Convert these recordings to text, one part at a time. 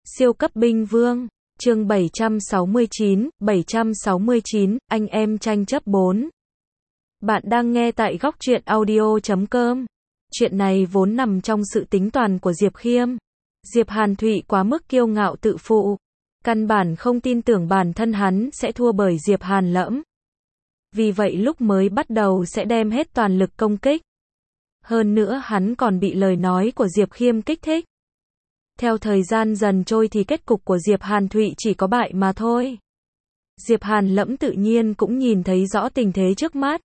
Siêu cấp binh vương, chương 769, anh em tranh chấp 4. Bạn đang nghe tại góc truyện audio.com. Chuyện này vốn nằm trong sự tính toán của Diệp Khiêm. Diệp Hàn Thụy quá mức kiêu ngạo tự phụ, căn bản không tin tưởng bản thân hắn sẽ thua bởi Diệp Hàn Lẫm. Vì vậy lúc mới bắt đầu sẽ đem hết toàn lực công kích. Hơn nữa hắn còn bị lời nói của Diệp Khiêm kích thích. Theo thời gian dần trôi thì kết cục của Diệp Hàn Thụy chỉ có bại mà thôi. Diệp Hàn Lẫm tự nhiên cũng nhìn thấy rõ tình thế trước mắt.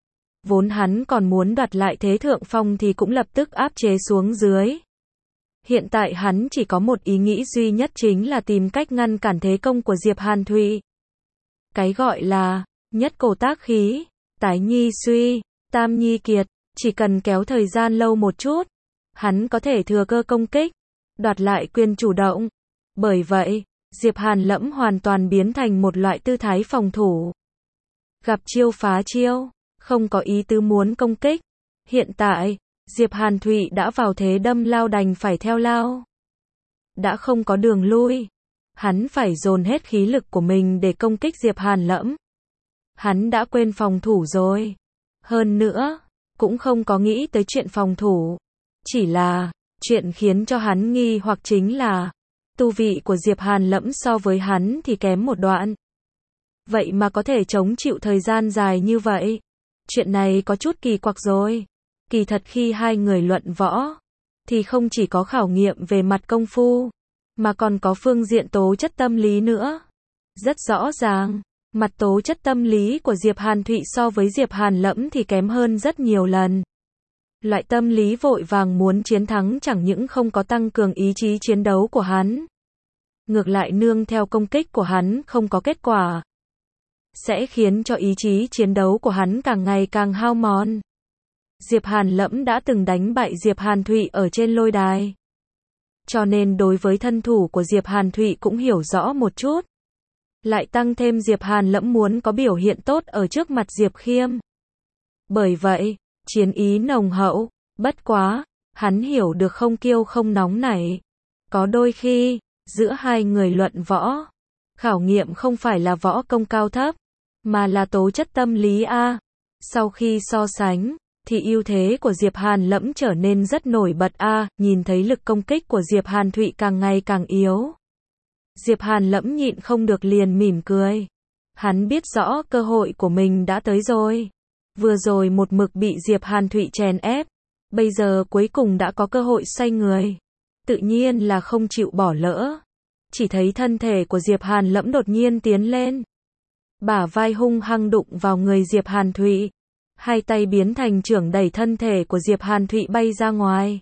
Vốn hắn còn muốn đoạt lại thế thượng phong thì cũng lập tức áp chế xuống dưới. Hiện tại hắn chỉ có một ý nghĩ duy nhất, chính là tìm cách ngăn cản thế công của Diệp Hàn Thụy. Cái gọi là nhất cổ tác khí, tái nhi suy, tam nhi kiệt, chỉ cần kéo thời gian lâu một chút, hắn có thể thừa cơ công kích, đoạt lại quyền chủ động. Bởi vậy, Diệp Hàn Lẫm hoàn toàn biến thành một loại tư thái phòng thủ. Gặp chiêu phá chiêu, không có ý tứ muốn công kích. Hiện tại, Diệp Hàn Thụy đã vào thế đâm lao đành phải theo lao. Đã không có đường lui. Hắn phải dồn hết khí lực của mình để công kích Diệp Hàn Lẫm. Hắn đã quên phòng thủ rồi. Hơn nữa, cũng không có nghĩ tới chuyện phòng thủ. Chỉ là, chuyện khiến cho hắn nghi hoặc chính là, tu vị của Diệp Hàn Lẫm so với hắn thì kém một đoạn. Vậy mà có thể chống chịu thời gian dài như vậy. Chuyện này có chút kỳ quặc rồi. Kỳ thật khi hai người luận võ, thì không chỉ có khảo nghiệm về mặt công phu, mà còn có phương diện tố chất tâm lý nữa. Rất rõ ràng, mặt tố chất tâm lý của Diệp Hàn Thụy so với Diệp Hàn Lẫm thì kém hơn rất nhiều lần. Loại tâm lý vội vàng muốn chiến thắng chẳng những không có tăng cường ý chí chiến đấu của hắn, ngược lại nương theo công kích của hắn không có kết quả, sẽ khiến cho ý chí chiến đấu của hắn càng ngày càng hao mòn. Diệp Hàn Lẫm đã từng đánh bại Diệp Hàn Thụy ở trên lôi đài, cho nên đối với thân thủ của Diệp Hàn Thụy cũng hiểu rõ một chút. Lại tăng thêm Diệp Hàn Lẫm muốn có biểu hiện tốt ở trước mặt Diệp Khiêm. Bởi vậy, chiến ý nồng hậu, bất quá, hắn hiểu được không kiêu không nóng nảy. Có đôi khi, giữa hai người luận võ, khảo nghiệm không phải là võ công cao thấp, mà là tố chất tâm lý a. Sau khi so sánh, thì ưu thế của Diệp Hàn Lẫm trở nên rất nổi bật a. Nhìn thấy lực công kích của Diệp Hàn Thụy càng ngày càng yếu, Diệp Hàn Lẫm nhịn không được liền mỉm cười. Hắn biết rõ cơ hội của mình đã tới rồi. Vừa rồi một mực bị Diệp Hàn Thụy chèn ép, bây giờ cuối cùng đã có cơ hội xoay người. Tự nhiên là không chịu bỏ lỡ. Chỉ thấy thân thể của Diệp Hàn Lẫm đột nhiên tiến lên. Bả vai hung hăng đụng vào người Diệp Hàn Thụy. Hai tay biến thành chưởng đẩy thân thể của Diệp Hàn Thụy bay ra ngoài.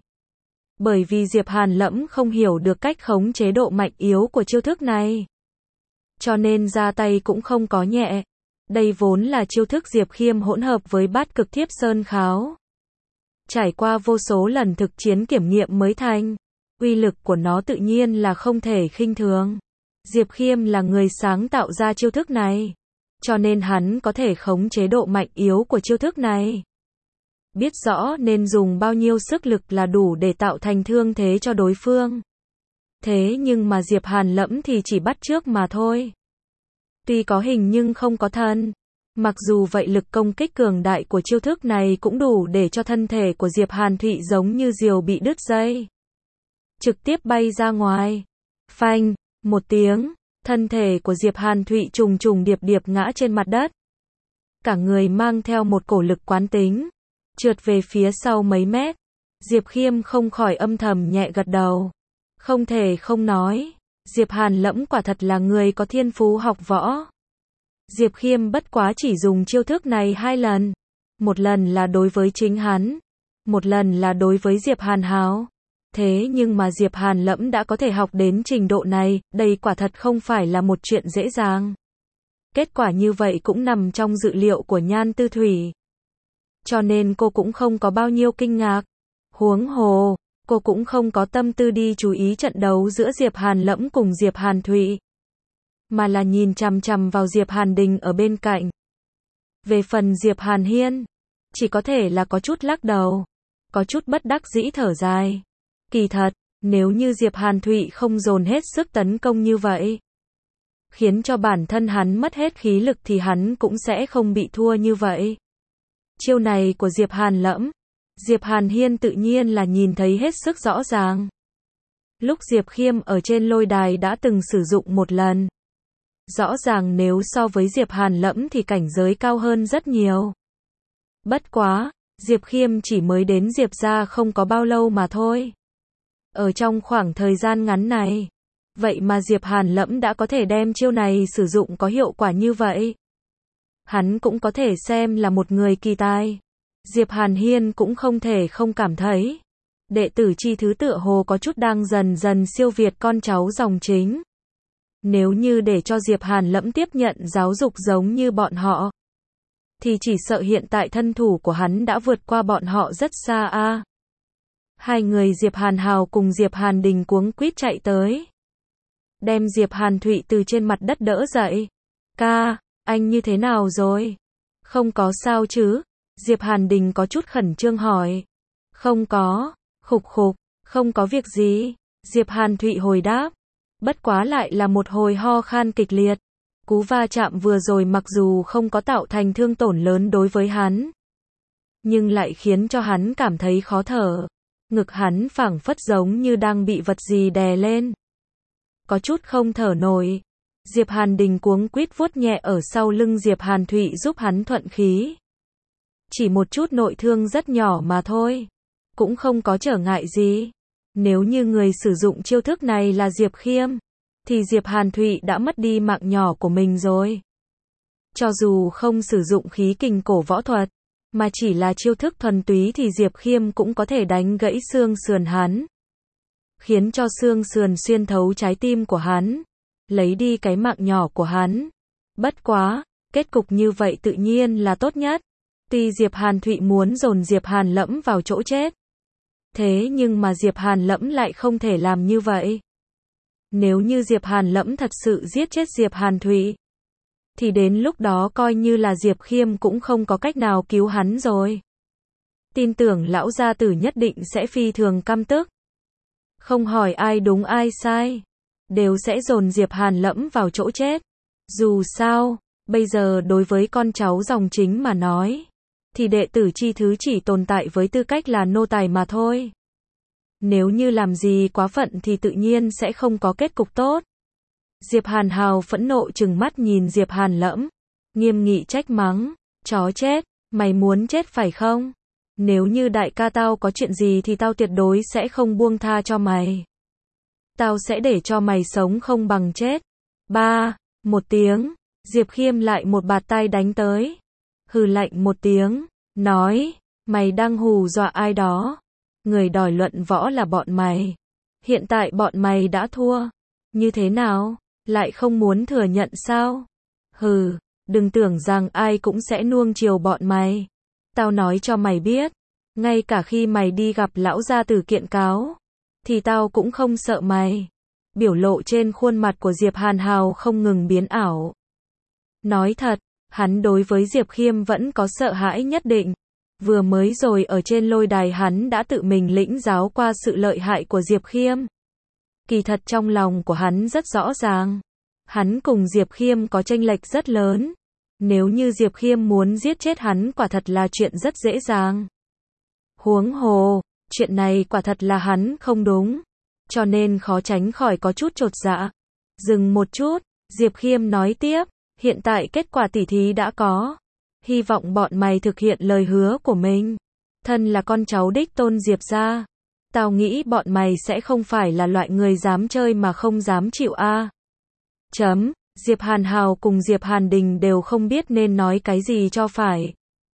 Bởi vì Diệp Hàn Lẫm không hiểu được cách khống chế độ mạnh yếu của chiêu thức này, cho nên ra tay cũng không có nhẹ. Đây vốn là chiêu thức Diệp Khiêm hỗn hợp với bát cực thiếp sơn kháo. Trải qua vô số lần thực chiến kiểm nghiệm mới thành. Uy lực của nó tự nhiên là không thể khinh thường. Diệp Khiêm là người sáng tạo ra chiêu thức này, cho nên hắn có thể khống chế độ mạnh yếu của chiêu thức này. Biết rõ nên dùng bao nhiêu sức lực là đủ để tạo thành thương thế cho đối phương. Thế nhưng mà Diệp Hàn Lẫm thì chỉ bắt chước mà thôi. Tuy có hình nhưng không có thân. Mặc dù vậy lực công kích cường đại của chiêu thức này cũng đủ để cho thân thể của Diệp Hàn Thụy giống như diều bị đứt dây, trực tiếp bay ra ngoài. Phanh, một tiếng, thân thể của Diệp Hàn Thụy trùng trùng điệp điệp ngã trên mặt đất. Cả người mang theo một cổ lực quán tính, trượt về phía sau mấy mét. Diệp Khiêm không khỏi âm thầm nhẹ gật đầu. Không thể không nói, Diệp Hàn Lẫm quả thật là người có thiên phú học võ. Diệp Khiêm bất quá chỉ dùng chiêu thức này 2 lần. Một lần là đối với chính hắn, một lần là đối với Diệp Hàn Háo. Thế nhưng mà Diệp Hàn Lẫm đã có thể học đến trình độ này, đây quả thật không phải là một chuyện dễ dàng. Kết quả như vậy cũng nằm trong dự liệu của Nhan Tư Thủy, cho nên cô cũng không có bao nhiêu kinh ngạc. Huống hồ, cô cũng không có tâm tư đi chú ý trận đấu giữa Diệp Hàn Lẫm cùng Diệp Hàn Thụy, mà là nhìn chằm chằm vào Diệp Hàn Đình ở bên cạnh. Về phần Diệp Hàn Hiên, chỉ có thể là có chút lắc đầu, có chút bất đắc dĩ thở dài. Kỳ thật, Nếu như Diệp Hàn Thụy không dồn hết sức tấn công như vậy, khiến cho bản thân hắn mất hết khí lực thì hắn cũng sẽ không bị thua như vậy. Chiêu này của Diệp Hàn Lẫm, Diệp Hàn Hiên tự nhiên là nhìn thấy hết sức rõ ràng. Lúc Diệp Khiêm ở trên lôi đài đã từng sử dụng một lần. Rõ ràng nếu so với Diệp Hàn Lẫm thì cảnh giới cao hơn rất nhiều. Bất quá, Diệp Khiêm chỉ mới đến Diệp gia không có bao lâu mà thôi. Ở trong khoảng thời gian ngắn này, vậy mà Diệp Hàn Lẫm đã có thể đem chiêu này sử dụng có hiệu quả như vậy. Hắn cũng có thể xem là một người kỳ tài. Diệp Hàn Hiên cũng không thể không cảm thấy. Đệ tử chi thứ tựa hồ có chút đang dần dần siêu việt con cháu dòng chính. Nếu như để cho Diệp Hàn Lẫm tiếp nhận giáo dục giống như bọn họ, thì chỉ sợ hiện tại thân thủ của hắn đã vượt qua bọn họ rất xa a. Hai người Diệp Hàn Hào cùng Diệp Hàn Đình cuống quýt chạy tới. Đem Diệp Hàn Thụy từ trên mặt đất đỡ dậy. Ca, anh như thế nào rồi? Không có sao chứ? Diệp Hàn Đình có chút khẩn trương hỏi. Không có, khục khục, không có việc gì. Diệp Hàn Thụy hồi đáp. Bất quá lại là một hồi ho khan kịch liệt. Cú va chạm vừa rồi mặc dù không có tạo thành thương tổn lớn đối với hắn, nhưng lại khiến cho hắn cảm thấy khó thở. Ngực hắn phảng phất giống như đang bị vật gì đè lên. Có chút không thở nổi. Diệp Hàn Đình cuống quýt vuốt nhẹ ở sau lưng Diệp Hàn Thụy giúp hắn thuận khí. Chỉ một chút nội thương rất nhỏ mà thôi. Cũng không có trở ngại gì. Nếu như người sử dụng chiêu thức này là Diệp Khiêm, thì Diệp Hàn Thụy đã mất đi mạng nhỏ của mình rồi. Cho dù không sử dụng khí kình cổ võ thuật, mà chỉ là chiêu thức thuần túy thì Diệp Khiêm cũng có thể đánh gãy xương sườn hắn. Khiến cho xương sườn xuyên thấu trái tim của hắn. Lấy đi cái mạng nhỏ của hắn. Bất quá, kết cục như vậy tự nhiên là tốt nhất. Tuy Diệp Hàn Thụy muốn dồn Diệp Hàn Lẫm vào chỗ chết. Thế nhưng mà Diệp Hàn Lẫm lại không thể làm như vậy. Nếu như Diệp Hàn Lẫm thật sự giết chết Diệp Hàn Thụy, thì đến lúc đó coi như là Diệp Khiêm cũng không có cách nào cứu hắn rồi. Tin tưởng lão gia tử nhất định sẽ phi thường căm tức. Không hỏi ai đúng ai sai, đều sẽ dồn Diệp Hàn Lẫm vào chỗ chết. Dù sao, bây giờ đối với con cháu dòng chính mà nói, thì đệ tử chi thứ chỉ tồn tại với tư cách là nô tài mà thôi. Nếu như làm gì quá phận thì tự nhiên sẽ không có kết cục tốt. Diệp Hàn Hào phẫn nộ trừng mắt nhìn Diệp Hàn Lẫm, nghiêm nghị trách mắng, chó chết, mày muốn chết phải không? Nếu như đại ca tao có chuyện gì thì tao tuyệt đối sẽ không buông tha cho mày. Tao sẽ để cho mày sống không bằng chết. Ba, một tiếng, Diệp Khiêm lại một bạt tay đánh tới. Hừ lạnh một tiếng, nói, mày đang hù dọa ai đó? Người đòi luận võ là bọn mày. Hiện tại bọn mày đã thua. Như thế nào? Lại không muốn thừa nhận sao? Hừ, đừng tưởng rằng ai cũng sẽ nuông chiều bọn mày. Tao nói cho mày biết, ngay cả khi mày đi gặp lão gia tử kiện cáo, thì tao cũng không sợ mày. Biểu lộ trên khuôn mặt của Diệp Hàn Hào không ngừng biến ảo. Nói thật, hắn đối với Diệp Khiêm vẫn có sợ hãi nhất định. Vừa mới rồi ở trên lôi đài hắn đã tự mình lĩnh giáo qua sự lợi hại của Diệp Khiêm. Kỳ thật trong lòng của hắn rất rõ ràng. Hắn cùng Diệp Khiêm có chênh lệch rất lớn. Nếu như Diệp Khiêm muốn giết chết hắn quả thật là chuyện rất dễ dàng. Huống hồ, chuyện này quả thật là hắn không đúng. Cho nên khó tránh khỏi có chút chột dạ. Dừng một chút, Diệp Khiêm nói tiếp, hiện tại kết quả tỉ thí đã có. Hy vọng bọn mày thực hiện lời hứa của mình. Thân là con cháu đích tôn Diệp gia, tao nghĩ bọn mày sẽ không phải là loại người dám chơi mà không dám chịu a. Chấm, Diệp Hàn Hào cùng Diệp Hàn Đình đều không biết nên nói cái gì cho phải.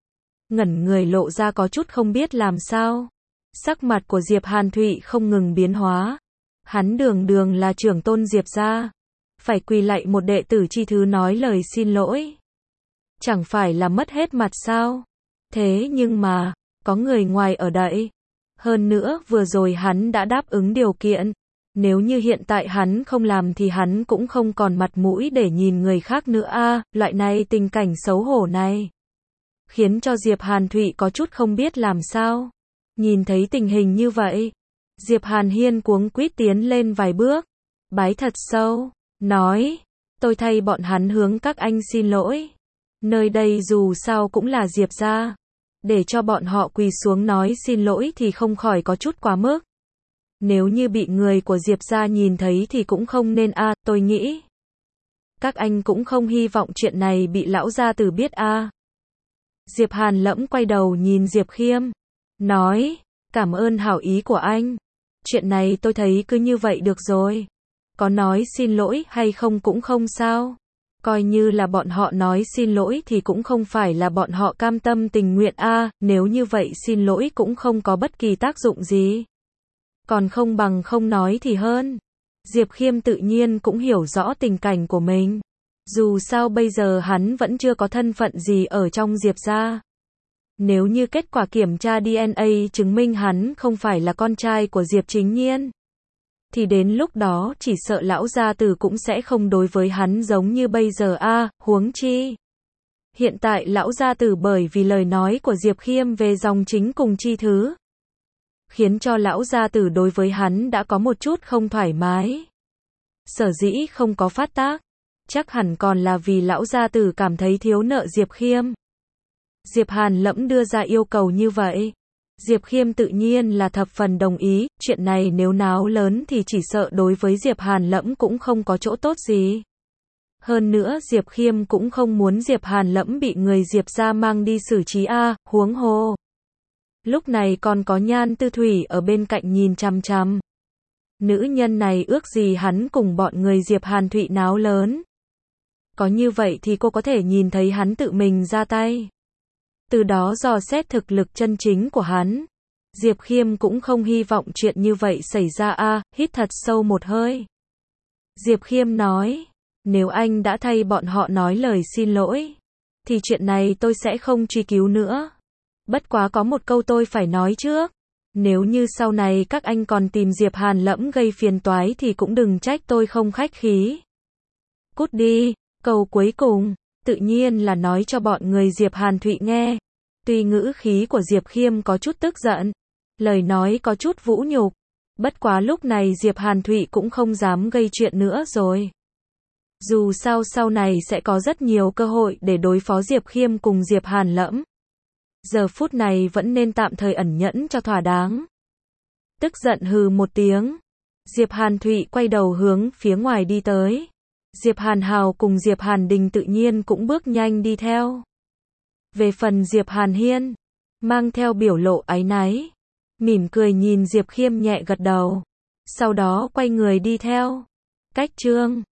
Ngẩn người lộ ra có chút không biết làm sao. Sắc mặt của Diệp Hàn Thụy không ngừng biến hóa. Hắn đường đường là trưởng tôn Diệp gia, phải quỳ lạy một đệ tử chi thứ nói lời xin lỗi. Chẳng phải là mất hết mặt sao? Thế nhưng mà, có người ngoài ở đây. Hơn nữa vừa rồi hắn đã đáp ứng điều kiện. Nếu như hiện tại hắn không làm thì hắn cũng không còn mặt mũi để nhìn người khác nữa a. Loại này tình cảnh xấu hổ này khiến cho Diệp Hàn Thụy có chút không biết làm sao. Nhìn thấy tình hình như vậy, Diệp Hàn Hiên cuống quýt tiến lên vài bước, bái thật sâu, nói, tôi thay bọn hắn hướng các anh xin lỗi. Nơi đây dù sao cũng là Diệp gia, để cho bọn họ quỳ xuống nói xin lỗi thì không khỏi có chút quá mức. Nếu như bị người của Diệp gia nhìn thấy thì cũng không nên a, tôi nghĩ. Các anh cũng không hy vọng chuyện này bị lão gia tử biết a. Diệp Hàn Lẫm quay đầu nhìn Diệp Khiêm, nói, cảm ơn hảo ý của anh. Chuyện này tôi thấy cứ như vậy được rồi. Có nói xin lỗi hay không cũng không sao. Coi như là bọn họ nói xin lỗi thì cũng không phải là bọn họ cam tâm tình nguyện a, nếu như vậy xin lỗi cũng không có bất kỳ tác dụng gì. Còn không bằng không nói thì hơn. Diệp Khiêm tự nhiên cũng hiểu rõ tình cảnh của mình. Dù sao bây giờ hắn vẫn chưa có thân phận gì ở trong Diệp gia. Nếu như kết quả kiểm tra DNA chứng minh hắn không phải là con trai của Diệp Chính Nhiên, thì đến lúc đó chỉ sợ lão gia tử cũng sẽ không đối với hắn giống như bây giờ a, huống chi. Hiện tại lão gia tử bởi vì lời nói của Diệp Khiêm về dòng chính cùng chi thứ, khiến cho lão gia tử đối với hắn đã có một chút không thoải mái. Sở dĩ không có phát tác, chắc hẳn còn là vì lão gia tử cảm thấy thiếu nợ Diệp Khiêm. Diệp Hàn Lẫm đưa ra yêu cầu như vậy. Diệp Khiêm tự nhiên là thập phần đồng ý, chuyện này nếu náo lớn thì chỉ sợ đối với Diệp Hàn Lẫm cũng không có chỗ tốt gì. Hơn nữa Diệp Khiêm cũng không muốn Diệp Hàn Lẫm bị người Diệp gia mang đi xử trí a, huống hồ. Lúc này còn có Nhan Tư Thủy ở bên cạnh nhìn chằm chằm. Nữ nhân này ước gì hắn cùng bọn người Diệp Hàn Thụy náo lớn. Có như vậy thì cô có thể nhìn thấy hắn tự mình ra tay. Từ đó dò xét thực lực chân chính của hắn. Diệp Khiêm cũng không hy vọng chuyện như vậy xảy ra a, hít thật sâu một hơi. Diệp Khiêm nói, nếu anh đã thay bọn họ nói lời xin lỗi, thì chuyện này tôi sẽ không truy cứu nữa. Bất quá có một câu tôi phải nói trước. Nếu như sau này các anh còn tìm Diệp Hàn Lẫm gây phiền toái thì cũng đừng trách tôi không khách khí. Cút đi, câu cuối cùng, tự nhiên là nói cho bọn người Diệp Hàn Thụy nghe. Tuy ngữ khí của Diệp Khiêm có chút tức giận, lời nói có chút vũ nhục, bất quá lúc này Diệp Hàn Thụy cũng không dám gây chuyện nữa rồi. Dù sao sau này sẽ có rất nhiều cơ hội để đối phó Diệp Khiêm cùng Diệp Hàn Lẫm. Giờ phút này vẫn nên tạm thời ẩn nhẫn cho thỏa đáng. Tức giận hừ một tiếng, Diệp Hàn Thụy quay đầu hướng phía ngoài đi tới. Diệp Hàn Hào cùng Diệp Hàn Đình tự nhiên cũng bước nhanh đi theo. Về phần Diệp Hàn Hiên, mang theo biểu lộ áy náy, mỉm cười nhìn Diệp Khiêm nhẹ gật đầu, sau đó quay người đi theo. Cách chương